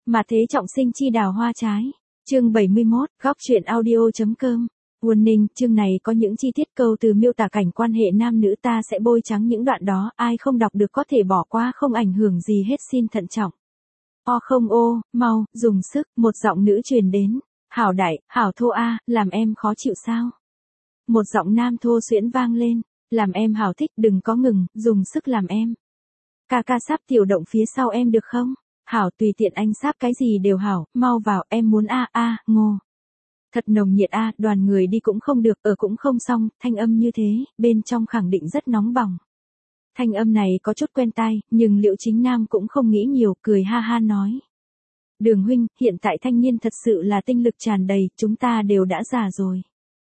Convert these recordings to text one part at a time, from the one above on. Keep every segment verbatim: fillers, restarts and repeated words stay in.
Mà thế trọng sinh chi đào hoa trái. Chương bảy mươi mốt, góc truyện audio.com. Warning, chương này có những chi tiết câu từ miêu tả cảnh quan hệ nam nữ, ta sẽ bôi trắng những đoạn đó, ai không đọc được có thể bỏ qua, không ảnh hưởng gì hết, xin thận trọng. O không ô, mau, dùng sức, một giọng nữ truyền đến. Hảo đại, hảo thô a, làm em khó chịu sao? Một giọng nam thô xuyễn vang lên. Làm em hảo thích, đừng có ngừng, dùng sức làm em. Ca ca sắp tiểu động phía sau em được không? Hảo, tùy tiện anh sắp cái gì đều hảo, mau vào, em muốn a a, ngô. Thật nồng nhiệt a, đoàn người đi cũng không được, ở cũng không xong, thanh âm như thế, bên trong khẳng định rất nóng bỏng. Thanh âm này có chút quen tai, nhưng Liễu Chính Nam cũng không nghĩ nhiều, cười ha ha nói. Đường huynh, hiện tại thanh niên thật sự là tinh lực tràn đầy, chúng ta đều đã già rồi.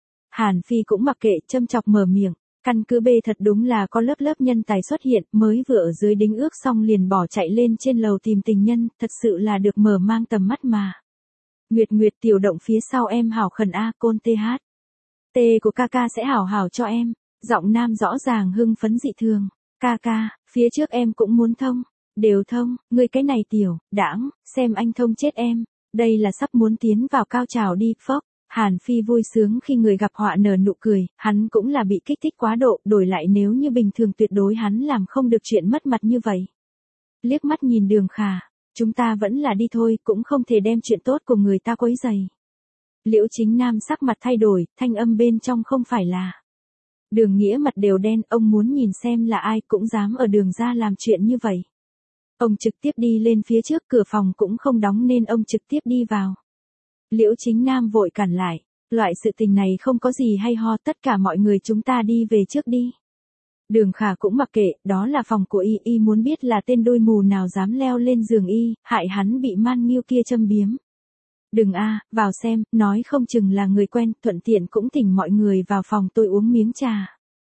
Hàn Phi cũng mặc kệ, châm chọc mở miệng. Căn cứ B thật đúng là có lớp lớp nhân tài xuất hiện, mới vừa ở dưới đính ước xong liền bỏ chạy lên trên lầu tìm tình nhân, thật sự là được mở mang tầm mắt mà. Nguyệt Nguyệt tiểu động phía sau em hảo khẩn a, côn tê hát. T của ca ca sẽ hảo hảo cho em. Giọng nam rõ ràng hưng phấn dị thường. Ca ca, phía trước em cũng muốn thông. Đều thông, ngươi cái này tiểu, đãng, xem anh thông chết em. Đây là sắp muốn tiến vào cao trào đi, phốc. Hàn Phi vui sướng khi người gặp họa nở nụ cười, hắn cũng là bị kích thích quá độ, đổi lại nếu như bình thường tuyệt đối hắn làm không được chuyện mất mặt như vậy. Liếc mắt nhìn Đường Khả, chúng ta vẫn là đi thôi, cũng không thể đem chuyện tốt của người ta quấy rầy. Liễu Chính Nam sắc mặt thay đổi, thanh âm bên trong không phải là. Đường Nghĩa mặt đều đen, ông muốn nhìn xem là ai cũng dám ở Đường ra làm chuyện như vậy. Ông trực tiếp đi lên phía trước, cửa phòng cũng không đóng nên ông trực tiếp đi vào. Liễu Chính Nam vội cản lại, loại sự tình này không có gì hay ho, tất cả mọi người chúng ta đi về trước đi. Đường Khả cũng mặc kệ, đó là phòng của y, y muốn biết là tên đôi mù nào dám leo lên giường y, hại hắn bị man nghiêu kia châm biếm. Đừng a, vào xem, nói không chừng là người quen, thuận tiện cũng thỉnh mọi người vào phòng tôi uống miếng trà.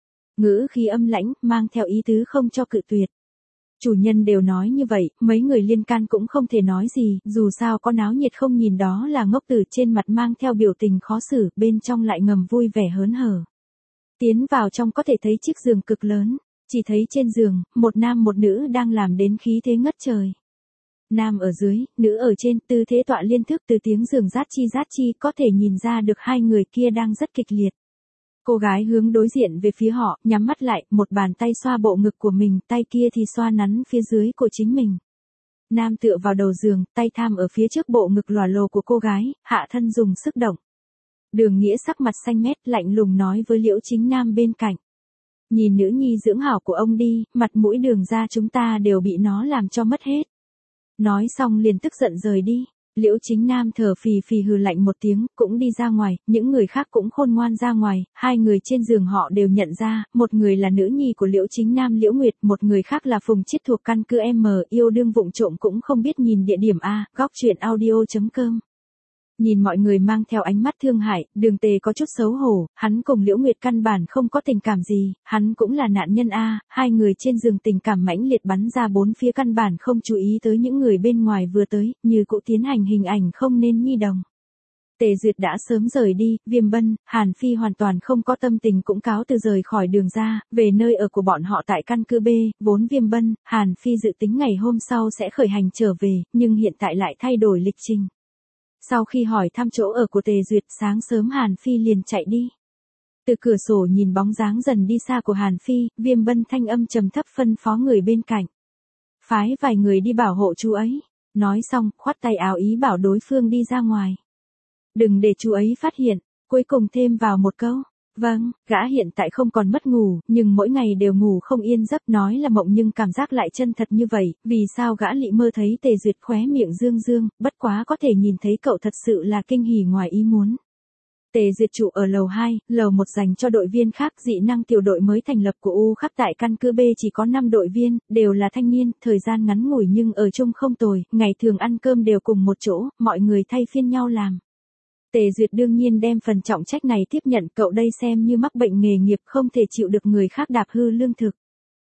Ngữ khí âm lãnh, mang theo ý tứ không cho cự tuyệt. Chủ nhân đều nói như vậy, mấy người liên can cũng không thể nói gì, dù sao có náo nhiệt không nhìn đó là ngốc tử, trên mặt mang theo biểu tình khó xử, bên trong lại ngầm vui vẻ hớn hở. Tiến vào trong có thể thấy chiếc giường cực lớn, chỉ thấy trên giường, một nam một nữ đang làm đến khí thế ngất trời. Nam ở dưới, nữ ở trên, tư thế tọa liên thức, từ tiếng giường rát chi rát chi có thể nhìn ra được hai người kia đang rất kịch liệt. Cô gái hướng đối diện về phía họ, nhắm mắt lại, một bàn tay xoa bộ ngực của mình, tay kia thì xoa nắn phía dưới của chính mình. Nam tựa vào đầu giường, tay tham ở phía trước bộ ngực lòa lồ của cô gái, hạ thân dùng sức động. Đường Nghĩa sắc mặt xanh mét, lạnh lùng nói với Liễu Chính Nam bên cạnh. Nhìn nữ nhi dưỡng hảo của ông đi, mặt mũi Đường ra chúng ta đều bị nó làm cho mất hết. Nói xong liền tức giận rời đi. Liễu Chính Nam thở phì phì hừ lạnh một tiếng, cũng đi ra ngoài, những người khác cũng khôn ngoan ra ngoài, hai người trên giường họ đều nhận ra, một người là nữ nhi của Liễu Chính Nam Liễu Nguyệt, một người khác là Phùng Chiết thuộc căn cứ M, yêu đương vụng trộm cũng không biết nhìn địa điểm A, góc truyện audio.com. Nhìn mọi người mang theo ánh mắt thương hại, Đường Tề có chút xấu hổ, hắn cùng Liễu Nguyệt căn bản không có tình cảm gì, hắn cũng là nạn nhân A, hai người trên giường tình cảm mãnh liệt bắn ra bốn phía, căn bản không chú ý tới những người bên ngoài vừa tới, như cụ tiến hành hình ảnh không nên nhi đồng. Tề Duyệt đã sớm rời đi, Viêm Bân, Hàn Phi hoàn toàn không có tâm tình cũng cáo từ rời khỏi Đường ra, về nơi ở của bọn họ tại căn cứ B, vốn Viêm Bân, Hàn Phi dự tính ngày hôm sau sẽ khởi hành trở về, nhưng hiện tại lại thay đổi lịch trình. Sau khi hỏi thăm chỗ ở của Tề Duyệt, sáng sớm Hàn Phi liền chạy đi. Từ cửa sổ nhìn bóng dáng dần đi xa của Hàn Phi, Viêm Bân thanh âm trầm thấp phân phó người bên cạnh. Phái vài người đi bảo hộ chú ấy. Nói xong, khoát tay áo ý bảo đối phương đi ra ngoài. Đừng để chú ấy phát hiện, cuối cùng thêm vào một câu. Vâng, gã hiện tại không còn mất ngủ, nhưng mỗi ngày đều ngủ không yên giấc, nói là mộng nhưng cảm giác lại chân thật như vậy, vì sao gã lị mơ thấy Tề Duyệt khóe miệng dương dương, bất quá có thể nhìn thấy cậu thật sự là kinh hỉ ngoài ý muốn. Tề Duyệt trụ ở lầu hai, lầu một dành cho đội viên khác, dị năng tiểu đội mới thành lập của U khắp tại căn cứ B chỉ có năm đội viên, đều là thanh niên, thời gian ngắn ngủi nhưng ở chung không tồi, ngày thường ăn cơm đều cùng một chỗ, mọi người thay phiên nhau làm. Tề Duyệt đương nhiên đem phần trọng trách này tiếp nhận, cậu đây xem như mắc bệnh nghề nghiệp, không thể chịu được người khác đạp hư lương thực.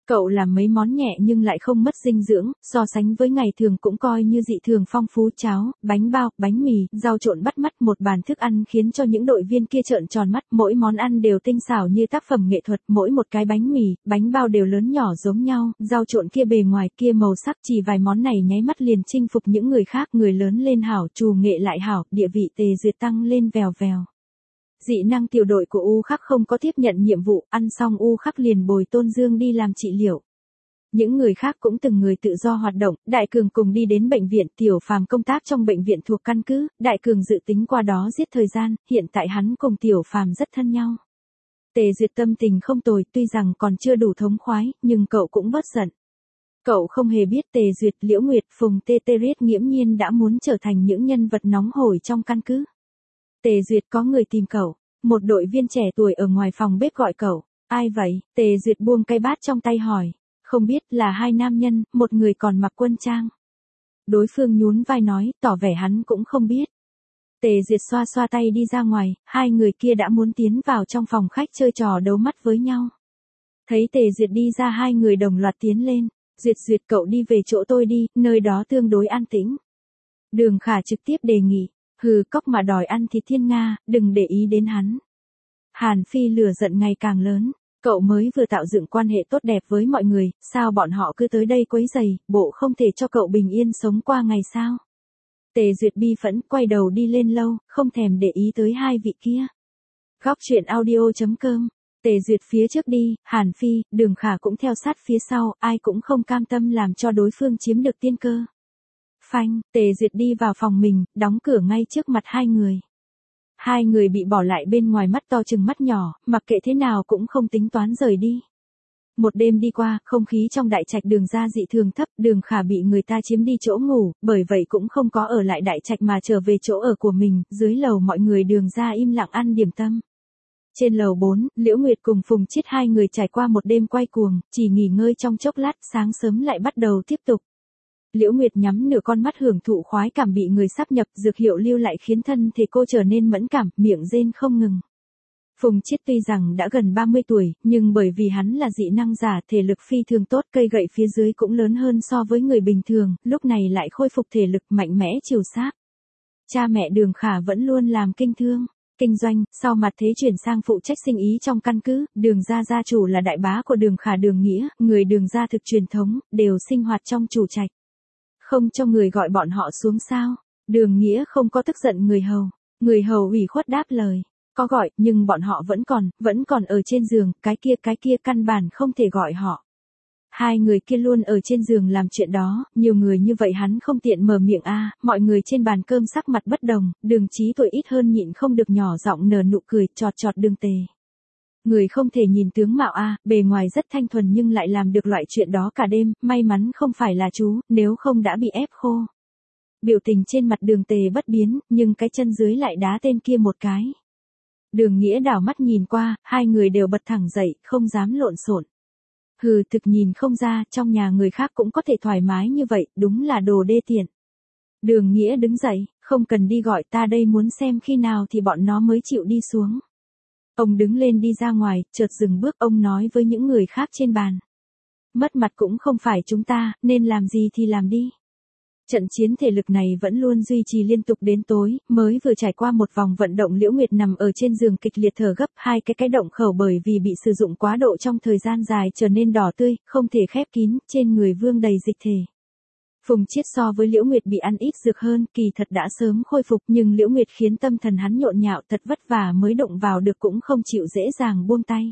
Cậu làm mấy món nhẹ nhưng lại không mất dinh dưỡng, so sánh với ngày thường cũng coi như dị thường phong phú, cháo, bánh bao, bánh mì, rau trộn bắt mắt, một bàn thức ăn khiến cho những đội viên kia trợn tròn mắt, mỗi món ăn đều tinh xảo như tác phẩm nghệ thuật, mỗi một cái bánh mì, bánh bao đều lớn nhỏ giống nhau, rau trộn kia bề ngoài kia màu sắc, chỉ vài món này nháy mắt liền chinh phục những người khác, người lớn lên hảo, trù nghệ lại hảo, địa vị Tề Duyệt tăng lên vèo vèo. Dị năng tiểu đội của U Khắc không có tiếp nhận nhiệm vụ, ăn xong U Khắc liền bồi Tôn Dương đi làm trị liệu. Những người khác cũng từng người tự do hoạt động, Đại Cường cùng đi đến bệnh viện, Tiểu Phàm công tác trong bệnh viện thuộc căn cứ, Đại Cường dự tính qua đó giết thời gian, hiện tại hắn cùng Tiểu Phàm rất thân nhau. Tề Duyệt tâm tình không tồi, tuy rằng còn chưa đủ thống khoái, nhưng cậu cũng bớt giận. Cậu không hề biết Tề Duyệt, Liễu Nguyệt, Phùng Tê Tê Riết nghiễm nhiên đã muốn trở thành những nhân vật nóng hổi trong căn cứ. Tề Duyệt có người tìm cậu, một đội viên trẻ tuổi ở ngoài phòng bếp gọi cậu, ai vậy? Tề Duyệt buông cây bát trong tay hỏi, không biết, là hai nam nhân, một người còn mặc quân trang. Đối phương nhún vai nói, tỏ vẻ hắn cũng không biết. Tề Duyệt xoa xoa tay đi ra ngoài, hai người kia đã muốn tiến vào trong phòng khách chơi trò đấu mắt với nhau. Thấy Tề Duyệt đi ra, hai người đồng loạt tiến lên, Duyệt Duyệt cậu đi về chỗ tôi đi, nơi đó tương đối an tĩnh. Đường Khả trực tiếp đề nghị. Hừ, cóc mà đòi ăn thịt thiên nga, đừng để ý đến hắn. Hàn Phi lửa giận ngày càng lớn, cậu mới vừa tạo dựng quan hệ tốt đẹp với mọi người, sao bọn họ cứ tới đây quấy rầy, bộ không thể cho cậu bình yên sống qua ngày sao? Tề Duyệt bi phẫn, quay đầu đi lên lâu, không thèm để ý tới hai vị kia. Góc truyện audio chấm com, Tề Duyệt phía trước đi, Hàn Phi, Đường Khả cũng theo sát phía sau, ai cũng không cam tâm làm cho đối phương chiếm được tiên cơ. Phanh, Tề Duyệt đi vào phòng mình, đóng cửa ngay trước mặt hai người. Hai người bị bỏ lại bên ngoài, mắt to chừng mắt nhỏ, mặc kệ thế nào cũng không tính toán rời đi. Một đêm đi qua, không khí trong đại trạch Đường gia dị thường thấp, Đường Khả bị người ta chiếm đi chỗ ngủ, bởi vậy cũng không có ở lại đại trạch mà trở về chỗ ở của mình, dưới lầu mọi người Đường gia im lặng ăn điểm tâm. Trên lầu bốn, Liễu Nguyệt cùng Phùng Chiết hai người trải qua một đêm quay cuồng, chỉ nghỉ ngơi trong chốc lát, sáng sớm lại bắt đầu tiếp tục. Liễu Nguyệt nhắm nửa con mắt hưởng thụ khoái cảm bị người sáp nhập, dược hiệu lưu lại khiến thân thể cô trở nên mẫn cảm, miệng rên không ngừng. Phùng Chiết tuy rằng đã gần ba mươi tuổi, nhưng bởi vì hắn là dị năng giả, thể lực phi thường tốt, cây gậy phía dưới cũng lớn hơn so với người bình thường, lúc này lại khôi phục thể lực mạnh mẽ chiều sáp. Cha mẹ Đường Khả vẫn luôn làm kinh thương, kinh doanh, sau mặt thế chuyển sang phụ trách sinh ý trong căn cứ, Đường gia gia chủ là đại bá của Đường Khả Đường Nghĩa, người Đường gia thực truyền thống, đều sinh hoạt trong chủ trạch. Không cho người gọi bọn họ xuống sao? Đường Nghĩa không có tức giận người hầu. Người hầu ủy khuất đáp lời. Có gọi, nhưng bọn họ vẫn còn, vẫn còn ở trên giường, cái kia cái kia căn bản không thể gọi họ. Hai người kia luôn ở trên giường làm chuyện đó, nhiều người như vậy hắn không tiện mở miệng a. Mọi người trên bàn cơm sắc mặt bất đồng, Đường Chí tuổi ít hơn nhịn không được nhỏ giọng nở nụ cười, chọt chọt Đường Tề. Người không thể nhìn tướng mạo a, bề ngoài rất thanh thuần nhưng lại làm được loại chuyện đó cả đêm, may mắn không phải là chú, nếu không đã bị ép khô. Biểu tình trên mặt Đường Tề bất biến, nhưng cái chân dưới lại đá tên kia một cái. Đường Nghĩa đảo mắt nhìn qua, hai người đều bật thẳng dậy, không dám lộn xộn. Hừ, thực nhìn không ra, trong nhà người khác cũng có thể thoải mái như vậy, đúng là đồ đê tiện. Đường Nghĩa đứng dậy, không cần đi gọi, ta đây muốn xem khi nào thì bọn nó mới chịu đi xuống. Ông đứng lên đi ra ngoài, chợt dừng bước, ông nói với những người khác trên bàn. Mất mặt cũng không phải chúng ta, nên làm gì thì làm đi. Trận chiến thể lực này vẫn luôn duy trì liên tục đến tối, mới vừa trải qua một vòng vận động, Liễu Nguyệt nằm ở trên giường kịch liệt thở gấp, hai cái cái động khẩu bởi vì bị sử dụng quá độ trong thời gian dài trở nên đỏ tươi, không thể khép kín, trên người vương đầy dịch thể. Phùng Chiết so với Liễu Nguyệt bị ăn ít dược hơn, kỳ thật đã sớm khôi phục, nhưng Liễu Nguyệt khiến tâm thần hắn nhộn nhạo, thật vất vả mới động vào được cũng không chịu dễ dàng buông tay.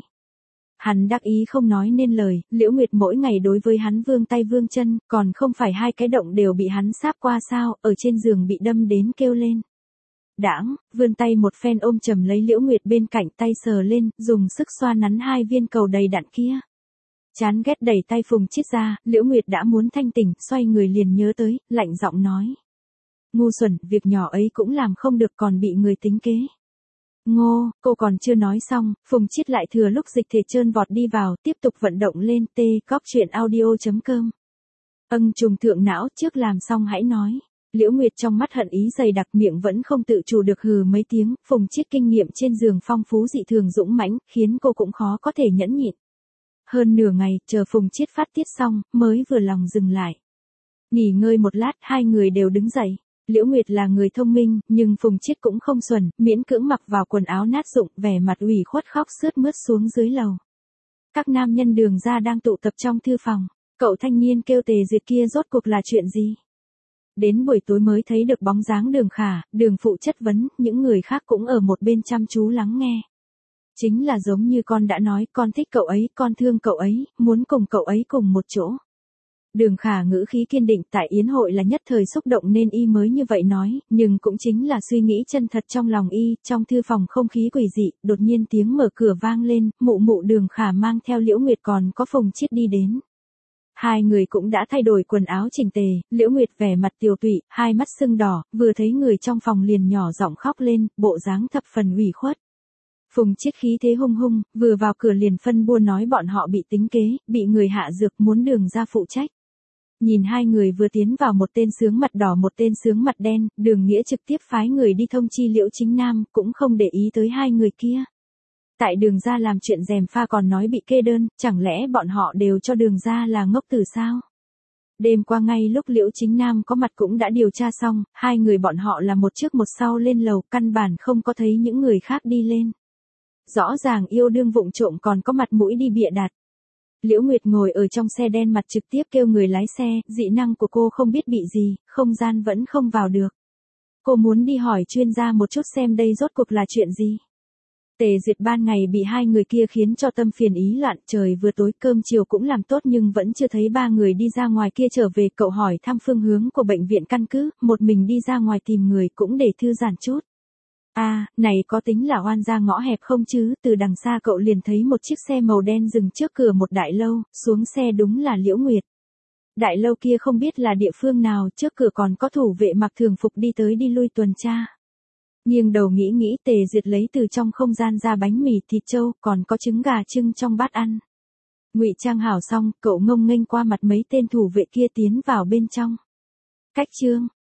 Hắn đắc ý không nói nên lời, Liễu Nguyệt mỗi ngày đối với hắn vương tay vương chân, còn không phải hai cái động đều bị hắn sáp qua sao, ở trên giường bị đâm đến kêu lên. Đãng, vươn tay một phen ôm chầm lấy Liễu Nguyệt bên cạnh, tay sờ lên, dùng sức xoa nắn hai viên cầu đầy đặn kia. Chán ghét đẩy tay Phùng Chiết ra, Liễu Nguyệt đã muốn thanh tỉnh, xoay người liền nhớ tới, lạnh giọng nói. Ngu xuẩn, việc nhỏ ấy cũng làm không được còn bị người tính kế. Ngô, cô còn chưa nói xong, Phùng Chiết lại thừa lúc dịch thể trơn vọt đi vào, tiếp tục vận động lên, tê, góc truyện audio chấm com. Âng trùng thượng não, trước làm xong hãy nói. Liễu Nguyệt trong mắt hận ý dày đặc, miệng vẫn không tự chủ được hừ mấy tiếng, Phùng Chiết kinh nghiệm trên giường phong phú dị thường dũng mãnh, khiến cô cũng khó có thể nhẫn nhịn. Hơn nửa ngày, chờ Phùng Chiết phát tiết xong, mới vừa lòng dừng lại. Nghỉ ngơi một lát, hai người đều đứng dậy. Liễu Nguyệt là người thông minh, nhưng Phùng Chiết cũng không xuẩn, miễn cưỡng mặc vào quần áo nát rụng, vẻ mặt ủy khuất khóc sướt mướt xuống dưới lầu. Các nam nhân Đường gia đang tụ tập trong thư phòng. Cậu thanh niên kêu Tề Duyệt kia rốt cuộc là chuyện gì? Đến buổi tối mới thấy được bóng dáng Đường Khả, Đường phụ chất vấn, những người khác cũng ở một bên chăm chú lắng nghe. Chính là giống như con đã nói, con thích cậu ấy, con thương cậu ấy, muốn cùng cậu ấy cùng một chỗ. Đường Khả ngữ khí kiên định, tại yến hội là nhất thời xúc động nên y mới như vậy nói, nhưng cũng chính là suy nghĩ chân thật trong lòng y. Trong thư phòng không khí quỷ dị, đột nhiên tiếng mở cửa vang lên, mụ mụ Đường Khả mang theo Liễu Nguyệt còn có Phùng Chiết đi đến. Hai người cũng đã thay đổi quần áo chỉnh tề, Liễu Nguyệt vẻ mặt tiều tụy, hai mắt sưng đỏ, vừa thấy người trong phòng liền nhỏ giọng khóc lên, bộ dáng thập phần ủy khuất. Phùng Chiết khí thế hung hung, vừa vào cửa liền phân bua nói bọn họ bị tính kế, bị người hạ dược muốn Đường gia phụ trách. Nhìn hai người vừa tiến vào, một tên sướng mặt đỏ một tên sướng mặt đen, Đường Nghĩa trực tiếp phái người đi thông chi Liễu Chính Nam, cũng không để ý tới hai người kia. Tại Đường gia làm chuyện gièm pha còn nói bị kê đơn, chẳng lẽ bọn họ đều cho Đường gia là ngốc tử sao? Đêm qua ngay lúc Liễu Chính Nam có mặt cũng đã điều tra xong, hai người bọn họ là một trước một sau lên lầu, căn bản không có thấy những người khác đi lên. Rõ ràng yêu đương vụng trộm còn có mặt mũi đi bịa đặt. Liễu Nguyệt ngồi ở trong xe đen mặt trực tiếp kêu người lái xe, dị năng của cô không biết bị gì, không gian vẫn không vào được. Cô muốn đi hỏi chuyên gia một chút xem đây rốt cuộc là chuyện gì. Tề Duyệt ban ngày bị hai người kia khiến cho tâm phiền ý loạn, trời vừa tối cơm chiều cũng làm tốt nhưng vẫn chưa thấy ba người đi ra ngoài kia trở về. Cậu hỏi thăm phương hướng của bệnh viện căn cứ, một mình đi ra ngoài tìm người cũng để thư giãn chút. A, à, này có tính là oan ra ngõ hẹp không chứ? Từ đằng xa cậu liền thấy một chiếc xe màu đen dừng trước cửa một đại lâu, xuống xe đúng là Liễu Nguyệt. Đại lâu kia không biết là địa phương nào, trước cửa còn có thủ vệ mặc thường phục đi tới đi lui tuần tra. Nghiêng đầu nghĩ nghĩ, Tề Duyệt lấy từ trong không gian ra bánh mì thịt trâu, còn có trứng gà trưng trong bát ăn. Ngụy trang hảo xong, cậu ngông nghênh qua mặt mấy tên thủ vệ kia tiến vào bên trong. Cách chương